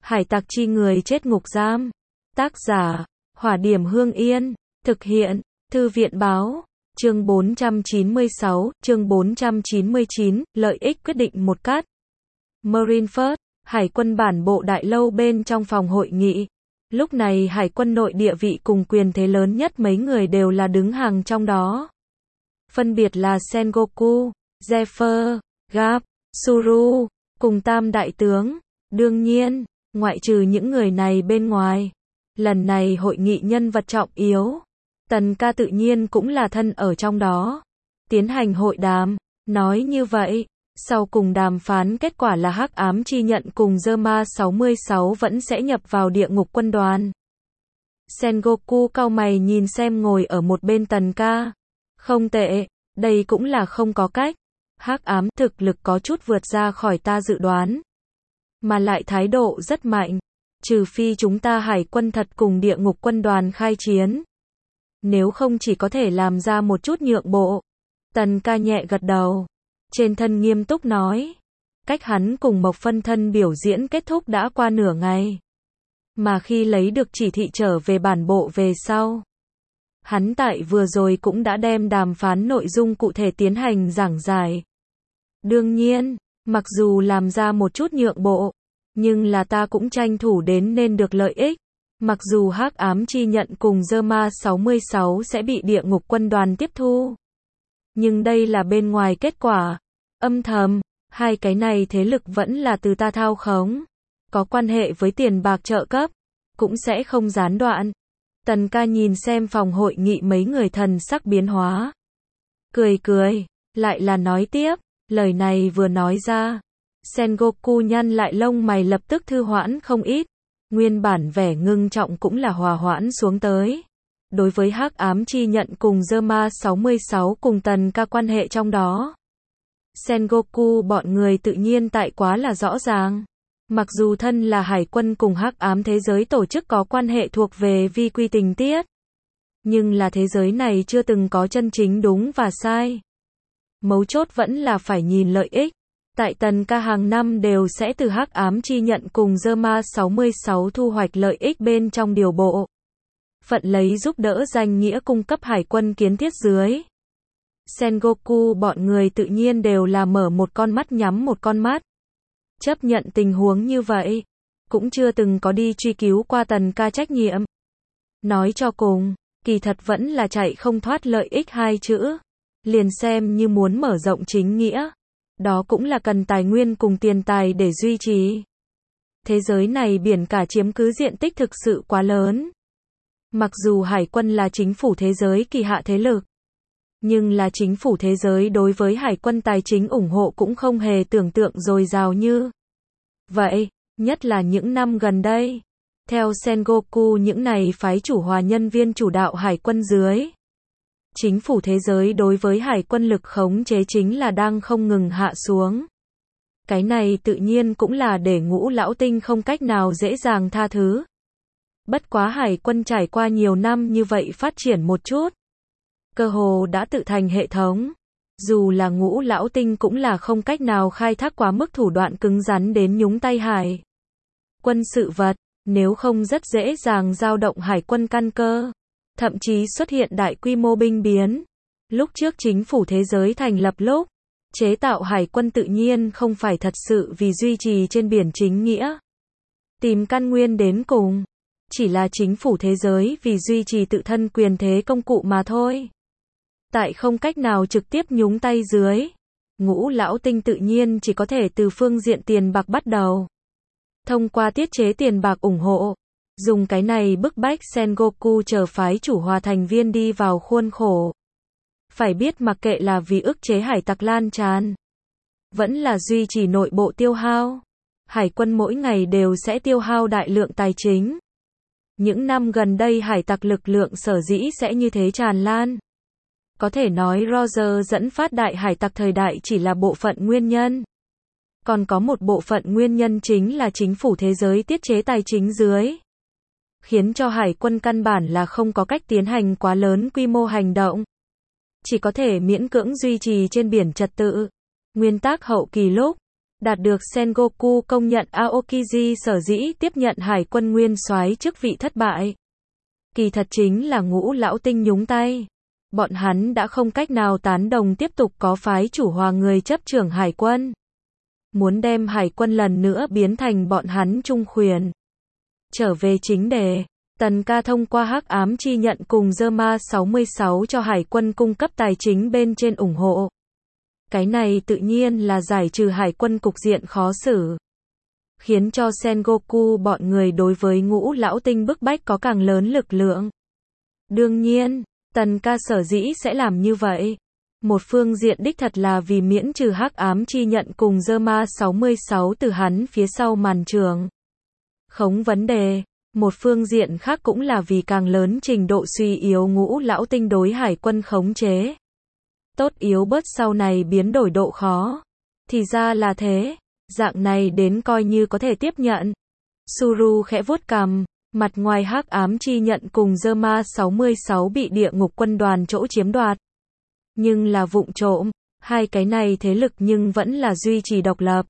Hải tặc chi người chết ngục giam. Tác giả, Hỏa Điểm Hương Yên. Thực hiện, Thư viện báo. Chương 496, chương 499, lợi ích quyết định một cát. Marineford, Hải quân bản bộ đại lâu bên trong phòng hội nghị. Lúc này Hải quân nội địa vị cùng quyền thế lớn nhất mấy người đều là đứng hàng trong đó. Phân biệt là Sengoku, Zephyr, Garp, Suru, cùng tam đại tướng. Đương nhiên, ngoại trừ những người này bên ngoài, lần này hội nghị nhân vật trọng yếu, Tần Ca tự nhiên cũng là thân ở trong đó. Tiến hành hội đàm, nói như vậy, sau cùng đàm phán kết quả là Hắc Ám Chi Nhận cùng Zerma 66 vẫn sẽ nhập vào địa ngục quân đoàn. Sengoku cau mày nhìn xem ngồi ở một bên Tần Ca. Không tệ, đây cũng là không có cách. Hắc ám thực lực có chút vượt ra khỏi ta dự đoán, mà lại thái độ rất mạnh, trừ phi chúng ta hải quân thật cùng địa ngục quân đoàn khai chiến. Nếu không chỉ có thể làm ra một chút nhượng bộ. Tần Ca nhẹ gật đầu, trên thân nghiêm túc nói. Cách hắn cùng Mộc Phân Thân biểu diễn kết thúc đã qua nửa ngày. Mà khi lấy được chỉ thị trở về bản bộ về sau, hắn tại vừa rồi cũng đã đem đàm phán nội dung cụ thể tiến hành giảng giải. Đương nhiên, mặc dù làm ra một chút nhượng bộ, nhưng là ta cũng tranh thủ đến nên được lợi ích. Mặc dù Hắc Ám Chi Nhận cùng Zerma 66 sẽ bị địa ngục quân đoàn tiếp thu, nhưng đây là bên ngoài kết quả. Âm thầm, hai cái này thế lực vẫn là từ ta thao khống, có quan hệ với tiền bạc trợ cấp, cũng sẽ không gián đoạn. Tần Ca nhìn xem phòng hội nghị mấy người thần sắc biến hóa. Cười cười, lại là nói tiếp, lời này vừa nói ra, Sengoku nhăn lại lông mày lập tức thư hoãn không ít. Nguyên bản vẻ ngưng trọng cũng là hòa hoãn xuống tới. Đối với Hắc Ám Chi Nhận cùng Zerma 66 cùng Tần Ca quan hệ trong đó, Sengoku bọn người tự nhiên tại quá là rõ ràng. Mặc dù thân là hải quân cùng Hắc Ám thế giới tổ chức có quan hệ thuộc về vi quy tình tiết, nhưng là thế giới này chưa từng có chân chính đúng và sai. Mấu chốt vẫn là phải nhìn lợi ích. Tại Tần Ca hàng năm đều sẽ từ Hắc Ám Chi Nhận cùng Zerma 66 thu hoạch lợi ích bên trong điều bộ. Phận lấy giúp đỡ danh nghĩa cung cấp hải quân kiến thiết dưới. Sengoku bọn người tự nhiên đều là mở một con mắt nhắm một con mắt. Chấp nhận tình huống như vậy, cũng chưa từng có đi truy cứu qua Tần Ca trách nhiệm. Nói cho cùng, kỳ thật vẫn là chạy không thoát lợi ích hai chữ. Liền xem như muốn mở rộng chính nghĩa, đó cũng là cần tài nguyên cùng tiền tài để duy trì. Thế giới này biển cả chiếm cứ diện tích thực sự quá lớn. Mặc dù hải quân là chính phủ thế giới kỳ hạ thế lực, nhưng là chính phủ thế giới đối với hải quân tài chính ủng hộ cũng không hề tưởng tượng dồi dào như vậy, nhất là những năm gần đây. Theo Sengoku những này phái chủ hòa nhân viên chủ đạo hải quân dưới, chính phủ thế giới đối với hải quân lực khống chế chính là đang không ngừng hạ xuống. Cái này tự nhiên cũng là để Ngũ Lão Tinh không cách nào dễ dàng tha thứ. Bất quá hải quân trải qua nhiều năm như vậy phát triển một chút, cơ hồ đã tự thành hệ thống. Dù là Ngũ Lão Tinh cũng là không cách nào khai thác quá mức thủ đoạn cứng rắn đến nhúng tay hải quân sự vật, nếu không rất dễ dàng dao động hải quân căn cơ, thậm chí xuất hiện đại quy mô binh biến. Lúc trước chính phủ thế giới thành lập lúc, chế tạo hải quân tự nhiên không phải thật sự vì duy trì trên biển chính nghĩa, tìm căn nguyên đến cùng, chỉ là chính phủ thế giới vì duy trì tự thân quyền thế công cụ mà thôi. Tại không cách nào trực tiếp nhúng tay dưới, Ngũ Lão Tinh tự nhiên chỉ có thể từ phương diện tiền bạc bắt đầu. Thông qua tiết chế tiền bạc ủng hộ, dùng cái này bức bách Sengoku chờ phái chủ hòa thành viên đi vào khuôn khổ. Phải biết mặc kệ là vì ức chế hải tặc lan tràn, vẫn là duy trì nội bộ tiêu hao, hải quân mỗi ngày đều sẽ tiêu hao đại lượng tài chính. Những năm gần đây hải tặc lực lượng sở dĩ sẽ như thế tràn lan, có thể nói Roger dẫn phát đại hải tặc thời đại chỉ là bộ phận nguyên nhân. Còn có một bộ phận nguyên nhân chính là chính phủ thế giới tiết chế tài chính dưới, khiến cho hải quân căn bản là không có cách tiến hành quá lớn quy mô hành động. Chỉ có thể miễn cưỡng duy trì trên biển trật tự. Nguyên tắc hậu kỳ lúc Đạt được Sengoku công nhận, Aokiji sở dĩ tiếp nhận hải quân nguyên soái chức vị thất bại. Kỳ thật chính là Ngũ Lão Tinh nhúng tay. Bọn hắn đã không cách nào tán đồng tiếp tục có phái chủ hòa người chấp trưởng hải quân. Muốn đem hải quân lần nữa biến thành bọn hắn trung khuyển. Trở về chính đề, Tần Ca thông qua Hắc Ám Chi Nhận cùng Zerma 66 cho hải quân cung cấp tài chính bên trên ủng hộ. Cái này tự nhiên là giải trừ hải quân cục diện khó xử. Khiến cho Sengoku bọn người đối với Ngũ Lão Tinh bức bách có càng lớn lực lượng. Đương nhiên, Tần Ca sở dĩ sẽ làm như vậy. Một phương diện đích thật là vì miễn trừ Hắc Ám Chi Nhận cùng Zerma 66 từ hắn phía sau màn trường. Khống vấn đề. Một phương diện khác cũng là vì càng lớn trình độ suy yếu Ngũ Lão Tinh đối hải quân khống chế. Tốt yếu bớt sau này biến đổi độ khó. Thì ra là thế. Dạng này đến coi như có thể tiếp nhận. Suru khẽ vuốt cằm. Mặt ngoài Hắc Ám Chi Nhận cùng Zerma 66 bị địa ngục quân đoàn chỗ chiếm đoạt. Nhưng là vụng trộm. Hai cái này thế lực nhưng vẫn là duy trì độc lập.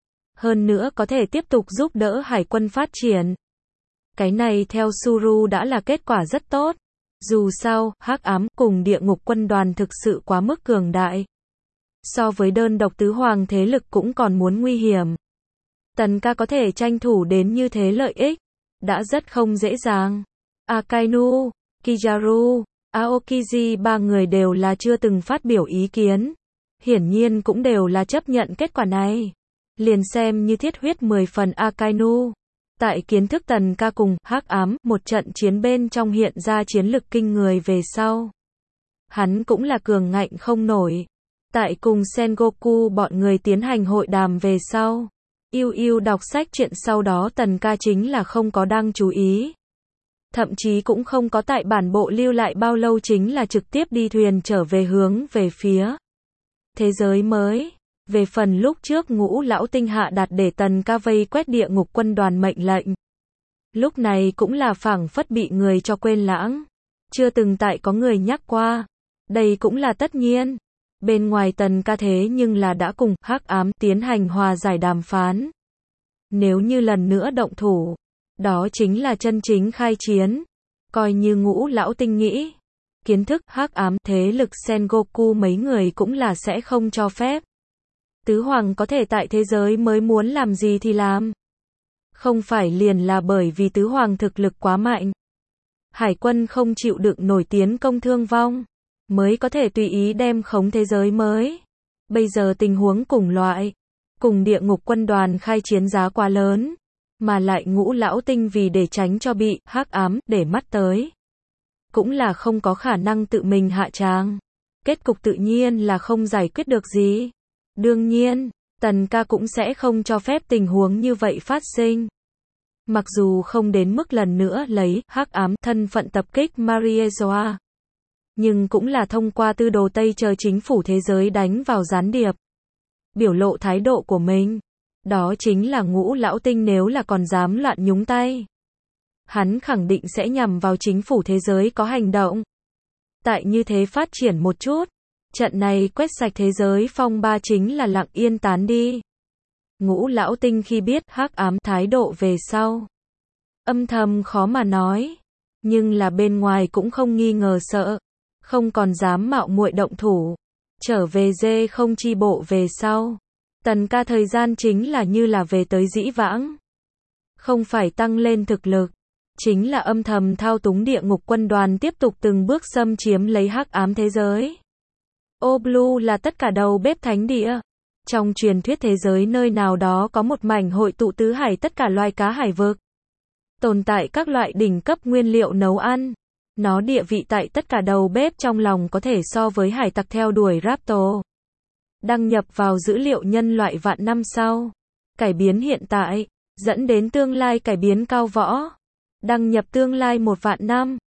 Hơn nữa có thể tiếp tục giúp đỡ hải quân phát triển. Cái này theo Suru đã là kết quả rất tốt. Dù sao, Hắc Ám cùng địa ngục quân đoàn thực sự quá mức cường đại. So với đơn độc tứ hoàng thế lực cũng còn muốn nguy hiểm. Tần Ca có thể tranh thủ đến như thế lợi ích. Đã rất không dễ dàng. Akainu, Kizaru, Aokiji ba người đều là chưa từng phát biểu ý kiến. Hiển nhiên cũng đều là chấp nhận kết quả này. Liền xem như thiết huyết 10 phần Akainu. Tại kiến thức Tần Ca cùng Hắc Ám một trận chiến bên trong hiện ra chiến lực kinh người về sau. Hắn cũng là cường ngạnh không nổi. Tại cùng Sengoku bọn người tiến hành hội đàm về sau. Yêu đọc sách chuyện sau đó Tần Ca chính là không có đang chú ý. Thậm chí cũng không có tại bản bộ lưu lại bao lâu, chính là trực tiếp đi thuyền trở về hướng về phía thế giới mới. Về phần lúc trước Ngũ Lão Tinh hạ đạt để Tần Ca vây quét địa ngục quân đoàn mệnh lệnh. Lúc này cũng là phảng phất bị người cho quên lãng. Chưa từng tại có người nhắc qua. Đây cũng là tất nhiên. Bên ngoài Tần Ca thế nhưng là đã cùng Hắc Ám tiến hành hòa giải đàm phán. Nếu như lần nữa động thủ, đó chính là chân chính khai chiến. Coi như Ngũ Lão Tinh nghĩ. Kiến thức Hắc Ám thế lực Sengoku mấy người cũng là sẽ không cho phép. Tứ Hoàng có thể tại thế giới mới muốn làm gì thì làm. Không phải liền là bởi vì Tứ Hoàng thực lực quá mạnh. Hải quân không chịu đựng nổi tiến công thương vong. Mới có thể tùy ý đem khống thế giới mới. Bây giờ tình huống cùng loại. Cùng địa ngục quân đoàn khai chiến giá quá lớn. Mà lại Ngũ Lão Tinh vì để tránh cho bị Hắc Ám để mắt tới. Cũng là không có khả năng tự mình hạ tràng. Kết cục tự nhiên là không giải quyết được gì. Đương nhiên, Tần Ca cũng sẽ không cho phép tình huống như vậy phát sinh. Mặc dù không đến mức lần nữa lấy Hắc Ám thân phận tập kích Mariezoa. Nhưng cũng là thông qua tư đồ Tây chờ chính phủ thế giới đánh vào gián điệp. Biểu lộ thái độ của mình. Đó chính là Ngũ Lão Tinh nếu là còn dám loạn nhúng tay. Hắn khẳng định sẽ nhằm vào chính phủ thế giới có hành động. Tại như thế phát triển một chút. Trận này quét sạch thế giới phong ba chính là lặng yên tán đi. Ngũ Lão Tinh khi biết Hắc Ám thái độ về sau. Âm thầm khó mà nói. Nhưng là bên ngoài cũng không nghi ngờ sợ. Không còn dám mạo muội động thủ. Trở về dê không chi bộ về sau. Tần Ca thời gian chính là như là về tới dĩ vãng. Không phải tăng lên thực lực. Chính là âm thầm thao túng địa ngục quân đoàn tiếp tục từng bước xâm chiếm lấy Hắc Ám thế giới. Oblu là tất cả đầu bếp thánh địa. Trong truyền thuyết thế giới nơi nào đó có một mảnh hội tụ tứ hải tất cả loài cá hải vực. Tồn tại các loại đỉnh cấp nguyên liệu nấu ăn. Nó địa vị tại tất cả đầu bếp trong lòng có thể so với hải tặc theo đuổi Raptor. Đăng nhập vào dữ liệu nhân loại vạn năm sau. Cải biến hiện tại. Dẫn đến tương lai cải biến cao võ. Đăng nhập tương lai 1 vạn năm.